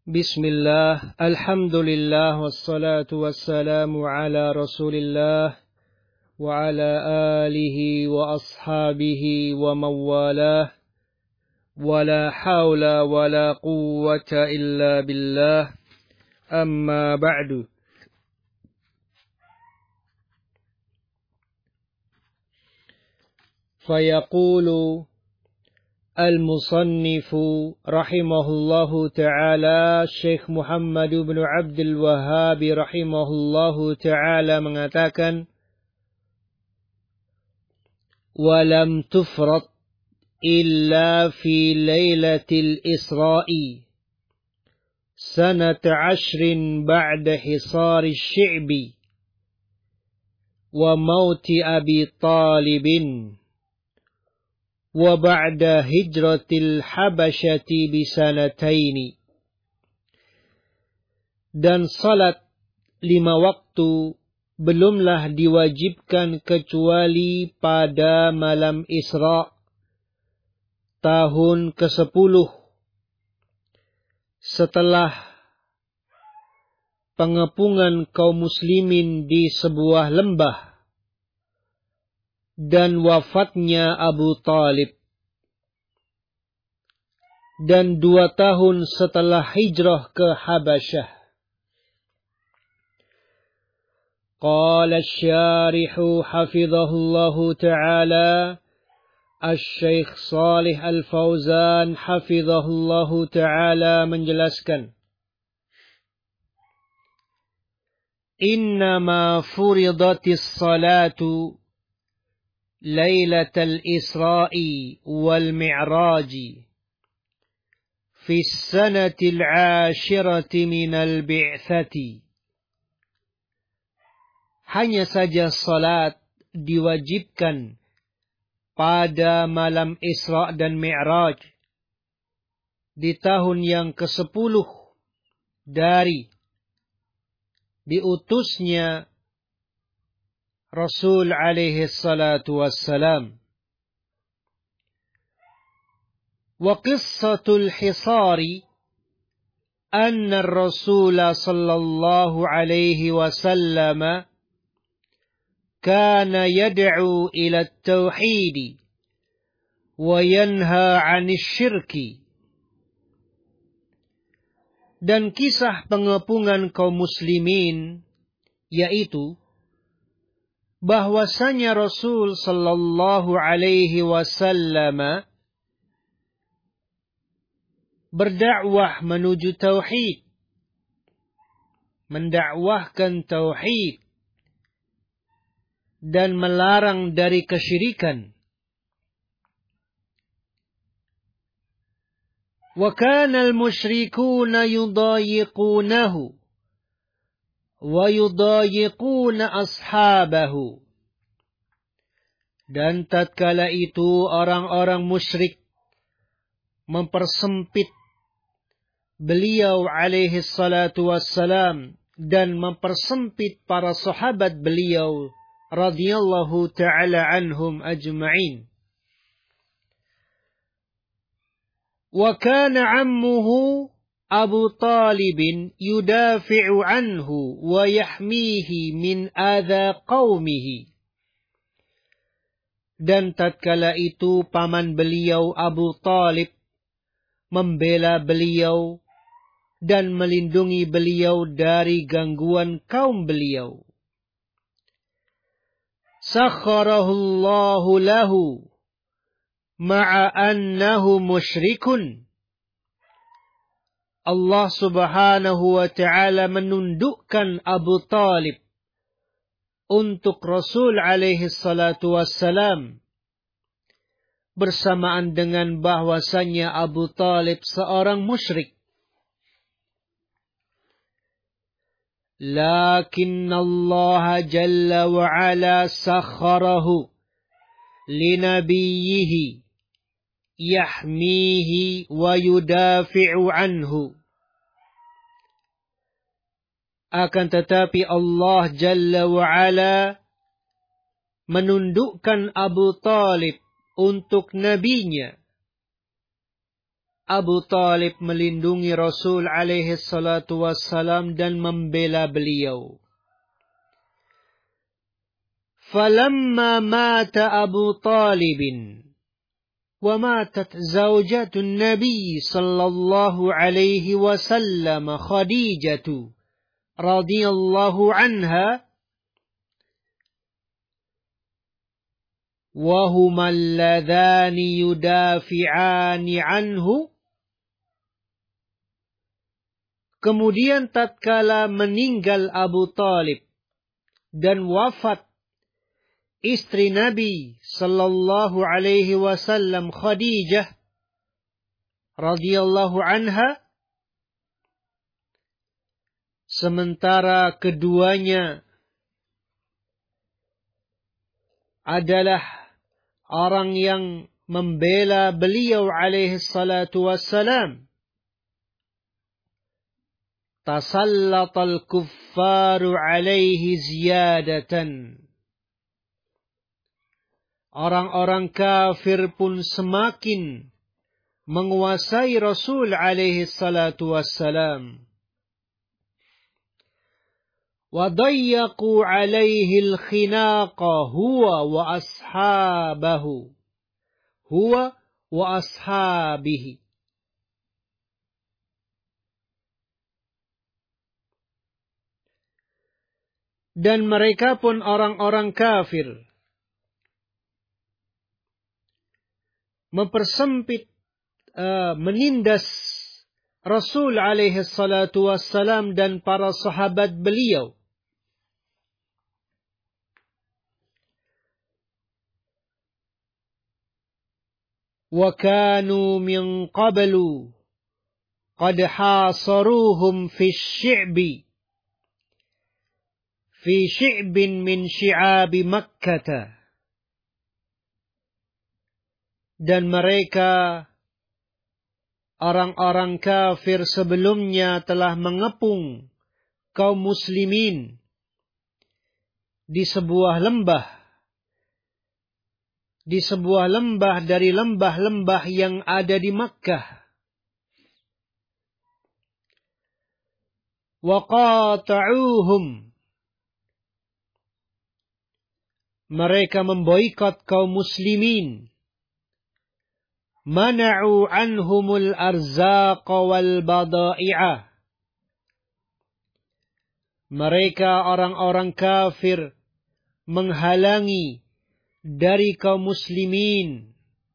Bismillah, alhamdulillah, wassalatu wassalamu ala rasulillah, wa ala alihi wa ashabihi wa mawalah, wa la hawla wa la quwwata illa billah, amma ba'du. Fayaqulu المصنف رحمه الله تعالى Syekh Muhammad bin Abdul Wahhab rahimahullahu ta'ala mengatakan walam tufrat illa fi lailatil isra'i sanat 10 ba'da hisari syi'bi wa mauti Abi Talibin wa ba'da hijratil habasyati bisanataini. Dan salat 5 waktu belumlah diwajibkan kecuali pada malam Isra tahun ke-10 setelah pengepungan kaum muslimin di sebuah lembah dan wafatnya Abu Talib, dan 2 tahun setelah hijrah ke Habasyah. Qala asy-syarihu hafizahullahu ta'ala Asy-Syaikh Shalih Al-Fauzan hafizahullahu ta'ala menjelaskan, innama furidatis salatu Lailatul Isra'i wal Mi'raji fi sanatil 'ashirati minal bi'tsati. Hanya saja salat diwajibkan pada malam Isra' dan Mi'raj di tahun yang ke-10 dari diutusnya Rasul alaihi salatu wassalam. Wa qissatul hisari anna ar-rasul sallallahu alaihi wasallam kana yad'u ila at-tauhid wa yanha 'anil syirki. Dan kisah pengepungan kaum muslimin yaitu bahwasanya Rasul sallallahu alaihi wasallam berdakwah menuju tauhid, mendakwahkan tauhid dan melarang dari kesyirikan. Wa kana al-musyrikuuna yudayiqunahu wa yudayiquna ashabahu. Dan tatkala itu orang-orang musyrik mempersempit beliau alaihi salatu wassalam dan mempersempit para sahabat beliau radhiyallahu ta'ala anhum ajma'in. Wa kana ammuhu Abu Talibin yudafi'u anhu wa yahmihi min adha qawmihi. Dan tatkala itu paman beliau Abu Talib membela beliau dan melindungi beliau dari gangguan kaum beliau. Sakharahu Allahu lahu ma'a annahu musyrikun. Allah subhanahu wa ta'ala menundukkan Abu Talib untuk Rasul alaihi salatu wassalam, bersamaan dengan bahwasannya Abu Talib seorang musyrik. Lakin Allah jalla wa ala sakharahu linabiyyihi yahmihi wa yudafi'u anhu. Akan tetapi Allah Jalla wa'ala menundukkan Abu Talib untuk nabinya Abu Talib melindungi Rasul alaihi salatu wassalam dan membela beliau. Falamma mata Abu Talibin wa matat zawjatun Nabi sallallahu alaihi wasallam Khadijatu radhiyallahu anha wa huma alladhani yudafi'ani anhu. Kemudian tatkala meninggal Abu Talib dan wafat istri Nabi sallallahu alaihi wasallam Khadijah radhiyallahu anha, sementara keduanya adalah orang yang membela beliau alaihi salatu wassalam, tasallatal kuffaru alaihi ziyadatan. Orang-orang kafir pun semakin menguasai Rasul alaihi salatu wassalam. Wa dayyaqu alaihi al-khinaqa huwa wa ashabihi. Dan mereka pun orang-orang kafir mempersempit, menindas Rasul alaihi salatu wassalam dan para sahabat beliau. Wa kanu min qablu qad hasaruhum fi syi'bin min syi'abi Makkah. Dan mereka, orang-orang kafir sebelumnya, telah mengepung kaum muslimin di sebuah lembah dari lembah-lembah yang ada di Makkah. Wa qata'uhum, mereka memboikot kaum muslimin. Mana'u anhumul arzaq wal bada'i'ah. Mereka orang-orang kafir menghalangi dari kaum muslimin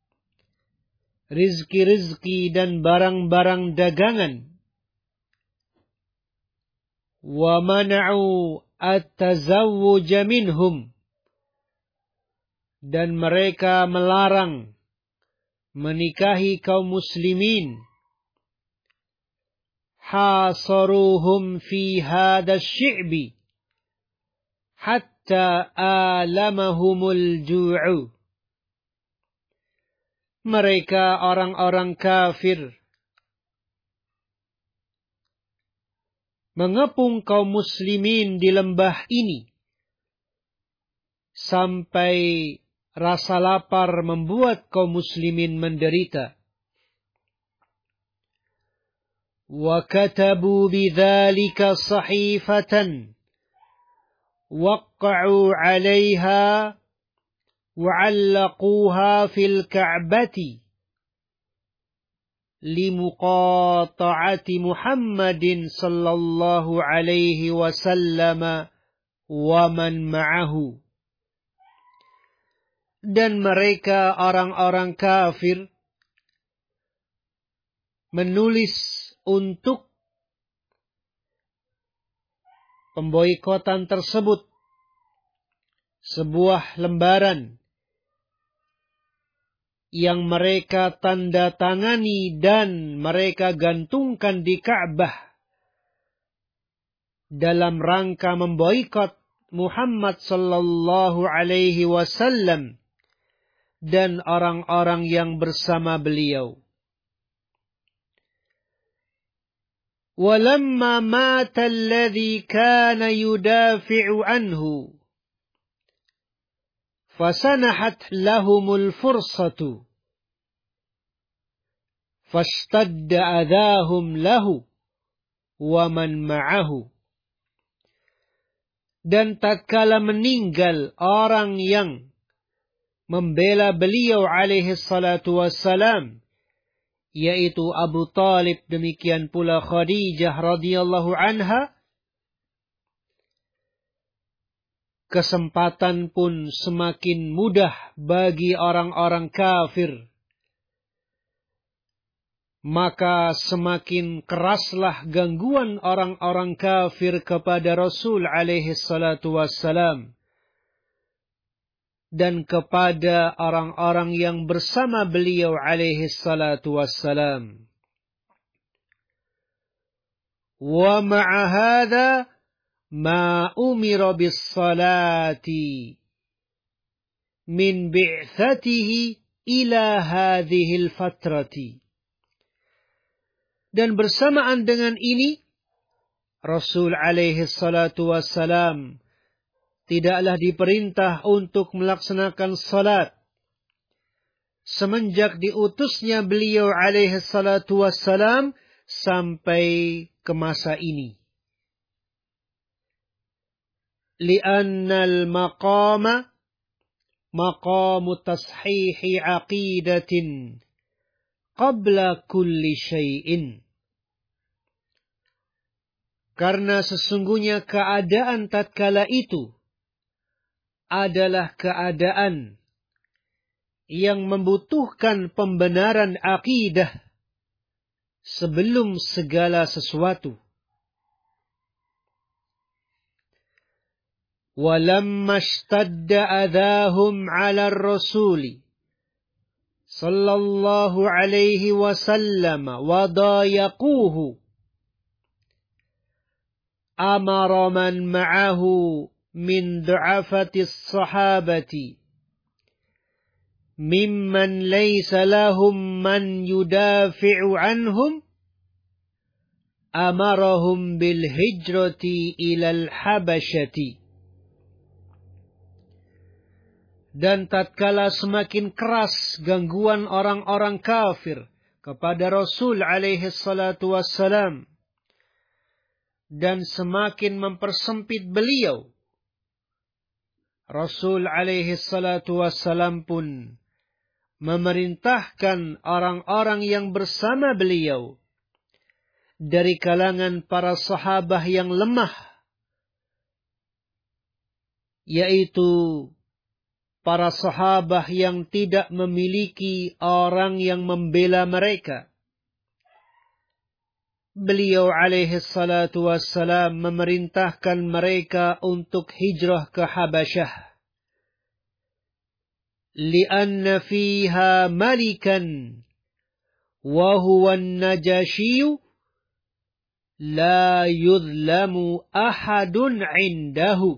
rizki-rizki dan barang-barang dagangan. Wa mana'u at-tazawwuj minhum, dan mereka melarang menikahi kaum muslimin. Hasaruhum fi hadha syi'bi hatta alamahumul ju'u. Mereka orang-orang kafir mengepung kaum muslimin di lembah ini sampai rasa lapar membuat kaum muslimin menderita. Wa katabu bidzalika sahifatan waqqa'u 'alayha wa 'allaquha fil ka'bati limuqata'ati Muhammadin sallallahu alaihi wasallam wa man ma'ahu. Dan mereka orang-orang kafir menulis untuk pemboikotan tersebut sebuah lembaran yang mereka tanda tangani dan mereka gantungkan di Ka'bah dalam rangka memboikot Muhammad sallallahu alaihi wasallam dan orang-orang yang bersama beliau. Walamma mata alladhi kana yudafi'u anhu fasanahat lahumul fursatu Fashtadda adahum lahu wa man ma'ahu. Dan tatkala meninggal orang yang membela beliau alaihi salatu wassalam, yaitu Abu Talib, demikian pula Khadijah radhiyallahu anha, kesempatan pun semakin mudah bagi orang-orang kafir. Maka semakin keraslah gangguan orang-orang kafir kepada Rasul alaihi salatu wassalam dan kepada orang-orang yang bersama beliau alaihi salatu wassalam. Wa ma'a hadha ma umira bis salati min bi'thatihi ila hadhihi al-fatrati. Dan bersamaan dengan ini, Rasul alaihi salatu wassalam tidaklah diperintah untuk melaksanakan salat semenjak diutusnya beliau alaihi salatu wassalam sampai ke masa ini. Li'anna al-maqama maqamu tashihi aqidatin qabla kulli syai'in. Karena sesungguhnya keadaan tatkala itu adalah keadaan yang membutuhkan pembenaran akidah sebelum segala sesuatu. Walamma ishtadda adahum 'ala ar-rasuli sallallahu alaihi wasallam wa dayaquhu amara man ma'ahu min du'afati as-sahabati mimman laysa lahum man yudafi'u anhum amarahum bil hijrati ilal habasyati. Dan tatkala semakin keras gangguan orang-orang kafir kepada Rasul alaihi salatu wassalam dan semakin mempersempit beliau, Rasul alaihi salatu wassalam pun memerintahkan orang-orang yang bersama beliau dari kalangan para sahabah yang lemah, yaitu para sahabah yang tidak memiliki orang yang membela mereka. Beliau alaihi salatu wassalam memerintahkan mereka untuk hijrah ke Habasyah. Lianna fiha malikan wa huwa an-Najashiyu la yudlamu ahadun indahu.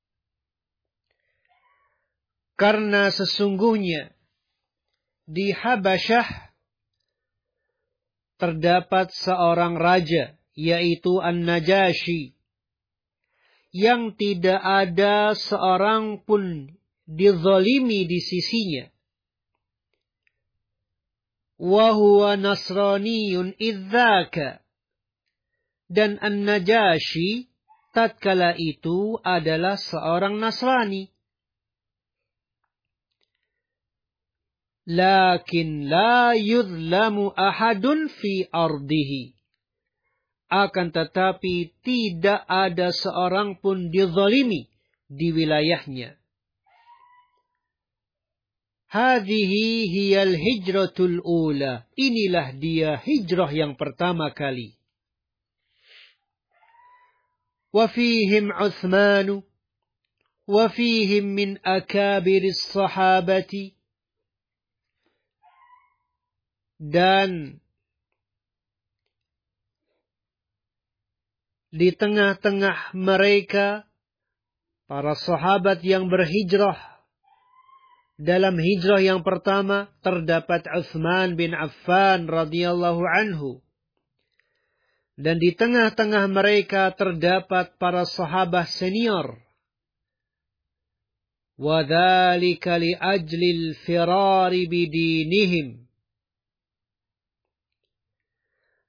Karena sesungguhnya di Habasyah terdapat seorang raja, yaitu An-Najashi, yang tidak ada seorang pun dizalimi di sisinya. Wa huwa nasraniyun idzaka. Dan An-Najashi tatkala itu adalah seorang Nasrani. Lakin la yudlamu ahadun fi ardihi. Akan tetapi tidak ada seorang pun dizalimi di wilayahnya. Hadhihi hiyal hijratul ula. Inilah dia hijrah yang pertama kali. Wa fihim Uthmanu wa fihim min akabiris sahabati. Dan di tengah-tengah mereka para sahabat yang berhijrah, dalam hijrah yang pertama terdapat Uthman bin Affan radhiyallahu anhu. Dan di tengah-tengah mereka terdapat para sahabat senior. Wa dzalika li ajlil firari bidinihim.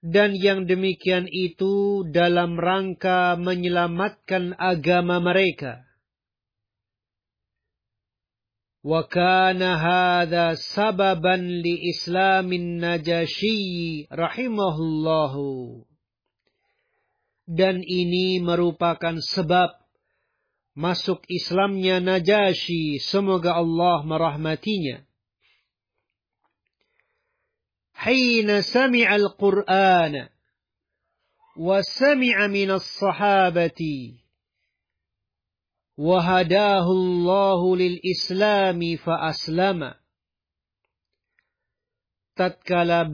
dan yang demikian itu dalam rangka menyelamatkan agama mereka. Wa kana hadha sababan li islamin Najasyi rahimahullahu. Dan ini merupakan sebab masuk Islamnya Najasyi, semoga Allah merahmatinya. Hina sami'a al-Qur'an wa sami'a minas sahabati وَهَدَاهُ اللَّهُ لِلْإِسْلَامِ فَأَسْلَمَ. Tatkala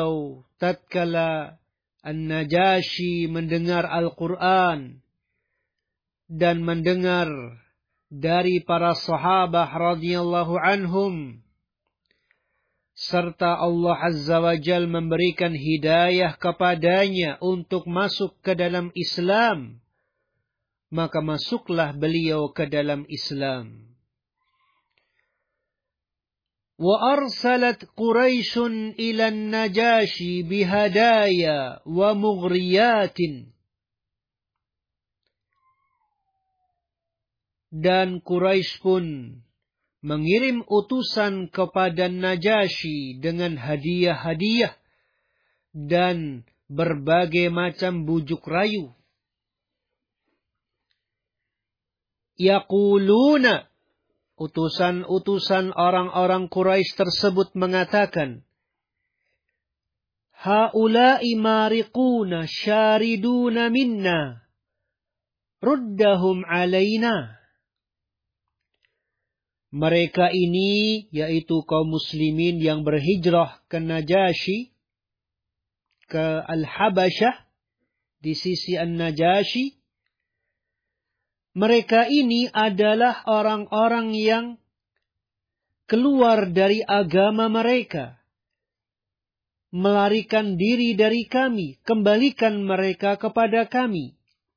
An-Najasyi mendengar Al-Quran dan mendengar dari para sahabat radhiyallahu anhum, serta Allah Azza wa Jalla memberikan hidayah kepadanya untuk masuk ke dalam Islam, maka masuklah beliau ke dalam Islam. Wa arsalat Quraisyun ila Najasyi bihadaya wa mughriyatin. Dan Quraisy pun mengirim utusan kepada Najasyi dengan hadiah-hadiah dan berbagai macam bujuk rayu. Yaquluna, utusan-utusan orang-orang Quraisy tersebut mengatakan, haula'i mariquna syariduna minna, ruddahum alaina. Mereka ini, yaitu kaum muslimin yang berhijrah ke Najasyi, ke Al-Habasyah, di sisi An-Najasyi. Mereka ini adalah orang-orang yang keluar dari agama mereka, melarikan diri dari kami, kembalikan mereka kepada kami.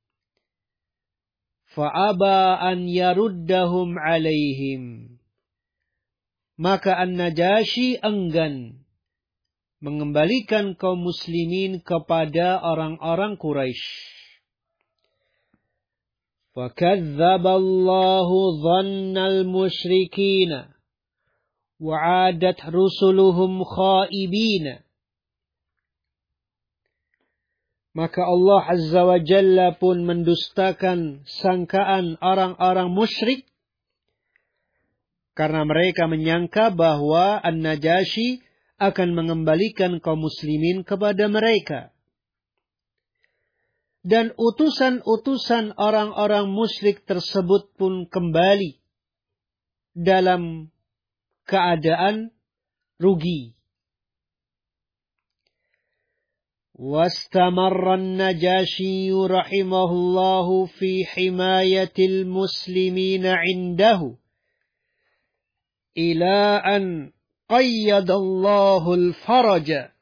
Fa'aba an yaruddahum alaihim. Maka An-Najasyi enggan mengembalikan kaum muslimin kepada orang-orang Quraisy. فَكَذَّبَ اللَّهُ ظَنَّ الْمُشْرِكِينَ وَعَادَتْ رُسُلُهُمْ خَائِبِينَ. Maka Allah Azza wa Jalla pun mendustakan sangkaan orang-orang musyrik, karena mereka menyangka bahwa An-Najasyi akan mengembalikan kaum muslimin kepada mereka. Dan utusan-utusan orang-orang musyrik tersebut pun kembali dalam keadaan rugi. Wastamarra an-Najasyi rahimahullahu fi himayatil muslimina indahu ila an qayyadallahu al-faraja.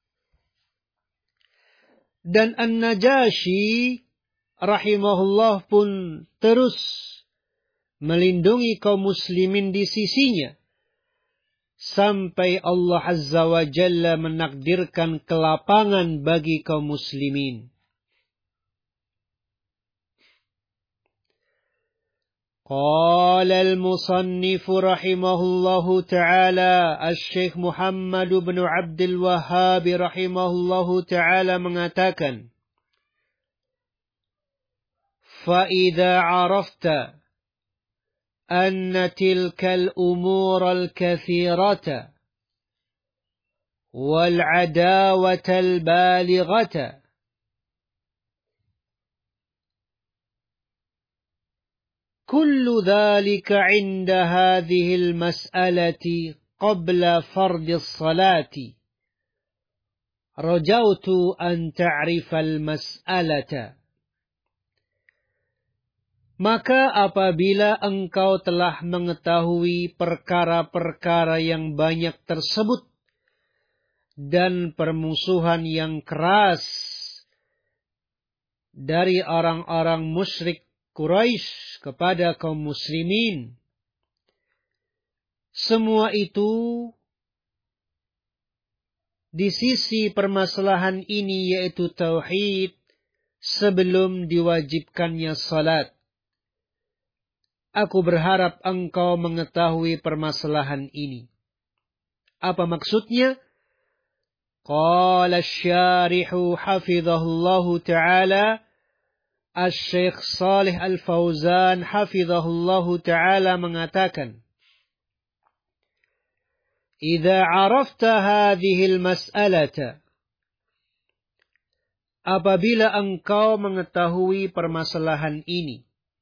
Dan An-Najasyi rahimahullah pun terus melindungi kaum muslimin di sisinya, sampai Allah Azza wa Jalla menakdirkan kelapangan bagi kaum muslimin. قال المصنف رحمه الله تعالى الشيخ محمد بن عبد الوهاب رحمه الله تعالى mengatakan, فإذا عرفت أن تلك الأمور الكثيرة والعداوة البالغة كل ذلك عند هذه المسألة قبل فرض الصلاة رجوت أن تعرف المسألة. Maka apabila engkau telah mengetahui perkara-perkara yang banyak tersebut dan permusuhan yang keras dari orang-orang musyrik Quraisy kepada kaum muslimin, semua itu di sisi permasalahan ini, yaitu tauhid, sebelum diwajibkannya salat. Aku berharap engkau mengetahui permasalahan ini. Apa maksudnya? Qala asy-syarihu hafizahullahu ta'ala, Asy-Syaikh Shalih Al-Fauzan hafizahullahu ta'ala mengatakan, Idza 'arafta hadhil mas'alata, apabila engkau mengetahui permasalahan ini,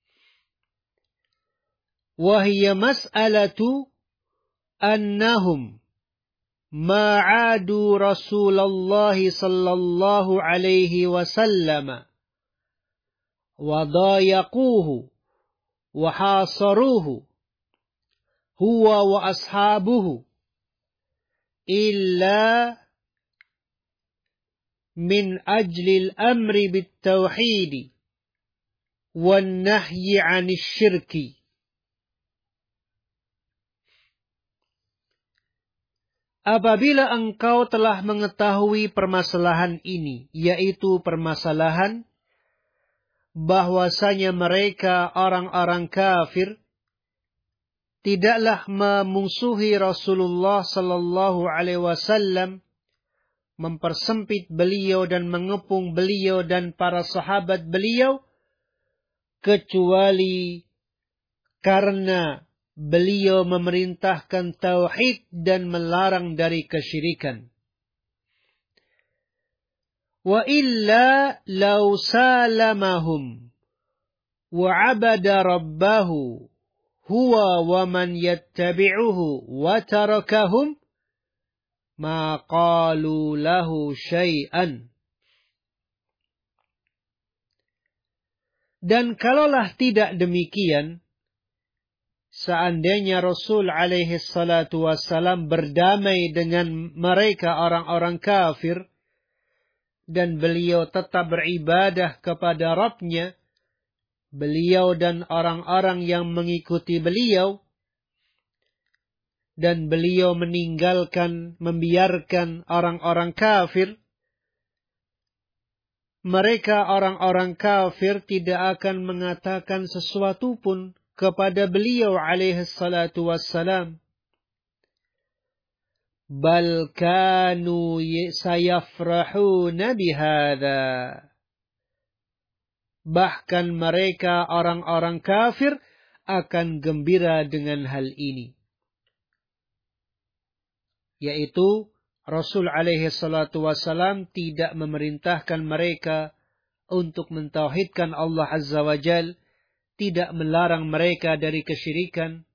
wa hiya mas'alatu annahum ma'adu Rasulullah sallallahu alaihi wasallam wa dayaquhu wa hasaruhu huwa wa ashabuhu illa min ajli al-amri bit-tauhid wan nahyi 'anil syirki. Apabila engkau telah mengetahui permasalahan ini, yaitu permasalahan bahwasanya mereka orang-orang kafir tidaklah memusuhi Rasulullah sallallahu alaihi wasallam, mempersempit beliau dan mengepung beliau dan para sahabat beliau, kecuali karena beliau memerintahkan tauhid dan melarang dari kesyirikan. Wa illa law salamahum wa 'abada rabbahu huwa wa man yattabi'uhu wa tarakahum ma qalu lahu syai'an. Dan kalaulah tidak demikian, seandainya Rasul alaihi salatu wassalam berdamai dengan mereka orang-orang kafir dan beliau tetap beribadah kepada Rabb-Nya, beliau dan orang-orang yang mengikuti beliau, dan beliau membiarkan orang-orang kafir, mereka orang-orang kafir tidak akan mengatakan sesuatu pun kepada beliau alaihi salatu wassalam. Bal kanu sayafrahuna bihadza. Bahkan mereka orang-orang kafir akan gembira dengan hal ini. Yaitu Rasul alaihi salatu wassalam tidak memerintahkan mereka untuk mentauhidkan Allah azza wa jal, tidak melarang mereka dari kesyirikan.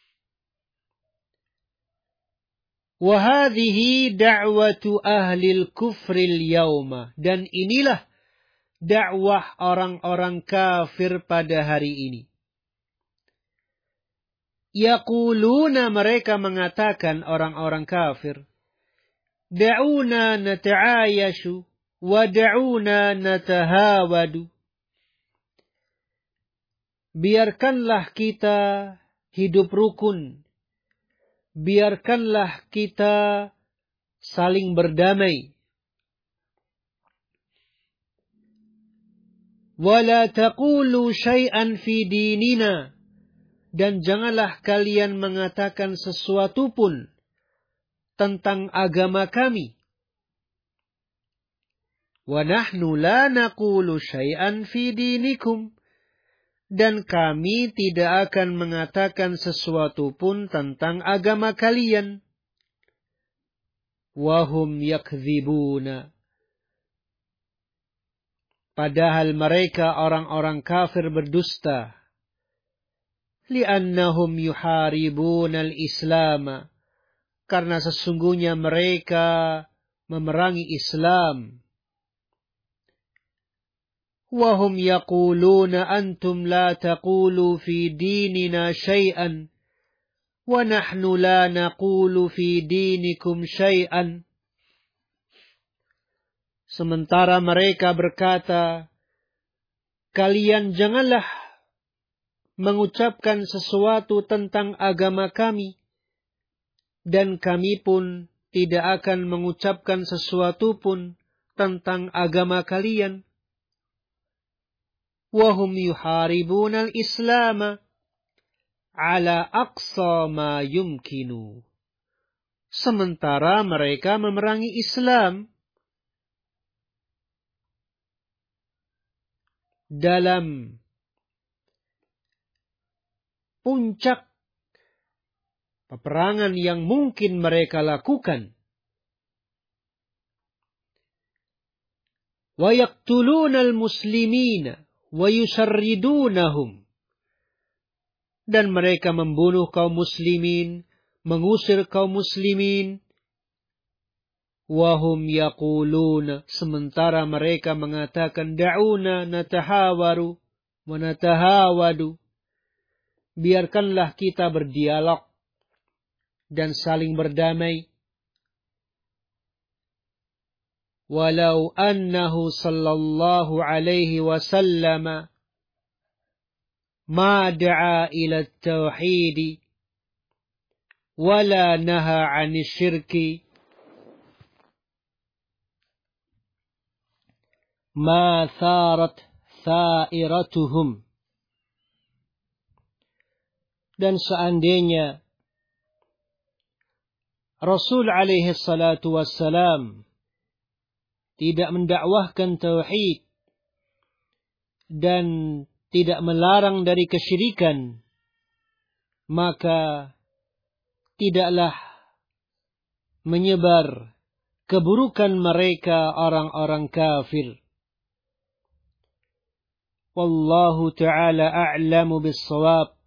Wa hadhihi da'watu ahlil kufril yawma. Dan inilah dakwah orang-orang kafir pada hari ini. Yaquluna, mereka mengatakan orang-orang kafir, da'una nata'ayashu wa da'una natahawadu. Biarkanlah kita hidup rukun. Biarkanlah kita saling berdamai. Wala taqulu syai'an fi dinina. Dan janganlah kalian mengatakan sesuatu pun tentang agama kami. Wa nahnu la naqulu syai'an fi dinikum. Dan kami tidak akan mengatakan sesuatu pun tentang agama kalian. Wahum yakdzibuna. Padahal mereka orang-orang kafir berdusta. Li'annahum yuharibuna al-Islam. Karena sesungguhnya mereka memerangi Islam. Wahum yaquluna antum la taqulu fi dinina syai'an wa nahnu la naqulu fi dinikum syai'an. Sementara mereka berkata, kalian janganlah mengucapkan sesuatu tentang agama kami, dan kami pun tidak akan mengucapkan sesuatu pun tentang agama kalian. Wahum yuharibuna al-Islam ala aqsa ma yumkinu. Sementara mereka memerangi Islam dalam puncak peperangan yang mungkin mereka lakukan. Wa yaqtuluna al-muslimina wa yusharridunahum. Dan mereka membunuh kaum muslimin, mengusir kaum muslimin. Wahum yaquluna, sementara mereka mengatakan da'una natahawaru wa natahawadu. Biarkanlah kita berdialog dan saling berdamai. Walau annahu sallallahu alaihi wasallam ma da'a ila at-tauhid wala naha 'anil syirki ma tharat thairatuhum. Dan seandainya Rasul alaihi salatu wassalam tidak mendakwahkan tauhid dan tidak melarang dari kesyirikan, maka tidaklah menyebar keburukan mereka orang-orang kafir. Wallahu ta'ala a'lamu bis-shawab.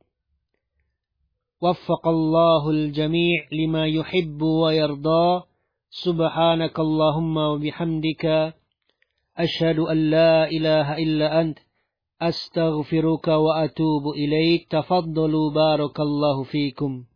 Waffaqallahu al-jami' lima yuhibbu wa yarda. Subhanakallahumma wa bihamdika asyhadu an la ilaha illa ant astaghfiruka wa atubu ilaik. Tafaddalu barakallahu fikum.